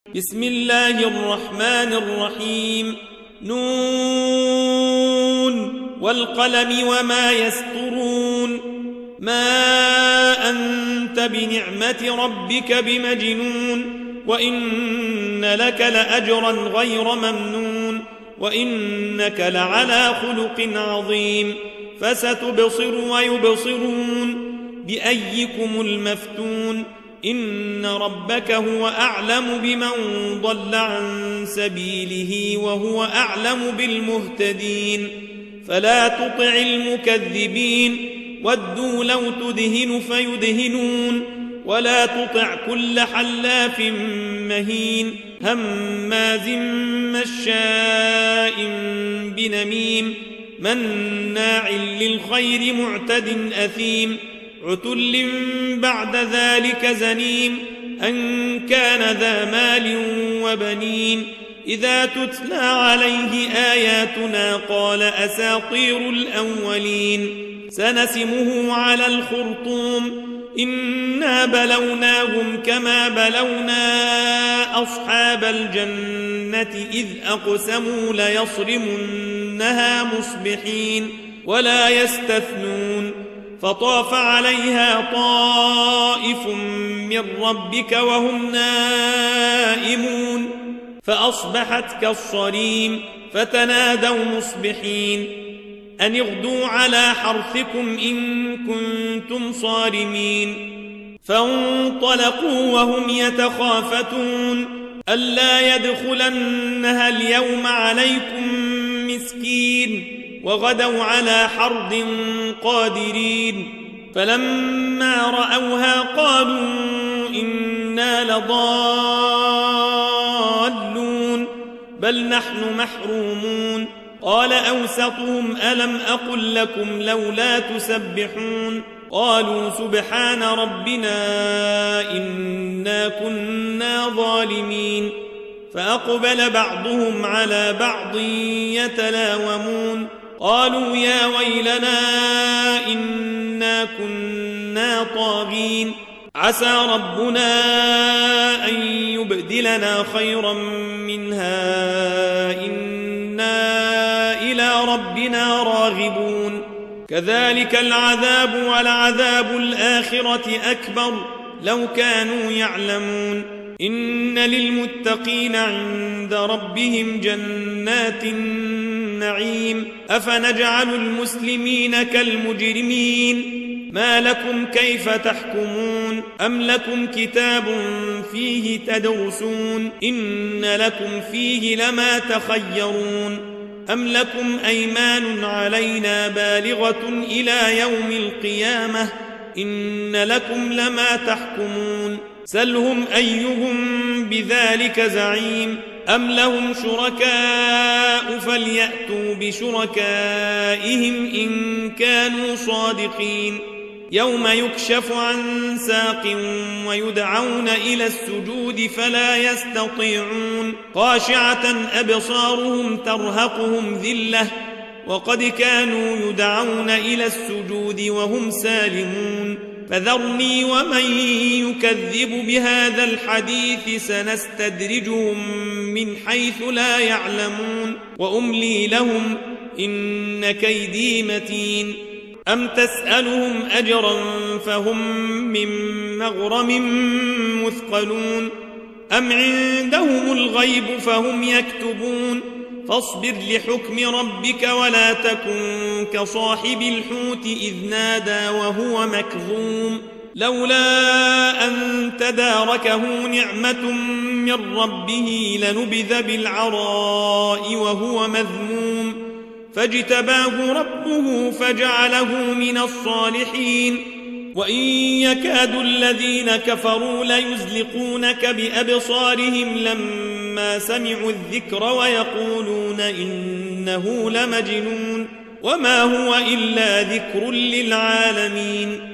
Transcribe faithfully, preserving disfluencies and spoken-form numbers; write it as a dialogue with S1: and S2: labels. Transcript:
S1: بسم الله الرحمن الرحيم نون والقلم وما يسطرون ما أنت بنعمة ربك بمجنون وإن لك لأجرا غير ممنون وإنك لعلى خلق عظيم فستبصر ويبصرون بأيكم المفتون إن ربك هو أعلم بمن ضل عن سبيله وهو أعلم بالمهتدين فلا تطع المكذبين ودوا لو تدهن فيدهنون ولا تطع كل حلاف مهين هماز مشاء بنميم مناع للخير معتد أثيم عتل بعد ذلك زنيم أن كان ذا مال وبنين إذا تتلى عليه آياتنا قال أساطير الأولين سنسمه على الخرطوم إنا بلوناهم كما بلونا أصحاب الجنة إذ أقسموا ليصرمنها مصبحين ولا يستثنون فطاف عليها طائف من ربك وهم نائمون فأصبحت كالصريم فتنادوا مصبحين أن اغدوا على حرثكم إن كنتم صارمين فانطلقوا وهم يتخافتون ألا يدخلنها اليوم عليكم مسكين وغدوا على حرد قادرين فلما رأوها قالوا إنا لضالون بل نحن محرومون قال أوسطهم ألم أقل لكم لولا تسبحون قالوا سبحان ربنا إنا كنا ظالمين فأقبل بعضهم على بعض يتلاومون قالوا يا ويلنا إنا كنا طاغين عسى ربنا أن يبدلنا خيرا منها إنا إلى ربنا راغبون كذلك العذاب ولعذاب الآخرة أكبر لو كانوا يعلمون إن للمتقين عند ربهم جنات النعيم أفنجعل المسلمين كالمجرمين ما لكم كيف تحكمون أم لكم كتاب فيه تدرسون إن لكم فيه لما تخيرون أم لكم أيمان علينا بالغة إلى يوم القيامة إن لكم لما تحكمون سلهم أيهم بذلك زعيم أم لهم شركاء فليأتوا بشركائهم إن كانوا صادقين يوم يكشف عن ساق ويدعون إلى السجود فلا يستطيعون خاشعة أبصارهم ترهقهم ذلة وقد كانوا يدعون إلى السجود وهم سالمون فذرني ومن يكذب بهذا الحديث سنستدرجهم من حيث لا يعلمون وأملي لهم إن كيدي متين أم تسألهم أجرا فهم من مغرم مثقلون أم عندهم الغيب فهم يكتبون فاصبر لحكم ربك ولا تكن كصاحب الحوت إذ نادى وهو مكظوم لولا أن تداركه نعمة من ربه لنبذ بالعراء وهو مذموم فاجتباه ربه فجعله من الصالحين وإن يكاد الذين كفروا ليزلقونك بأبصارهم لما سمعوا الذكر ويقولون إنه لمجنون وما هو إلا ذكر للعالمين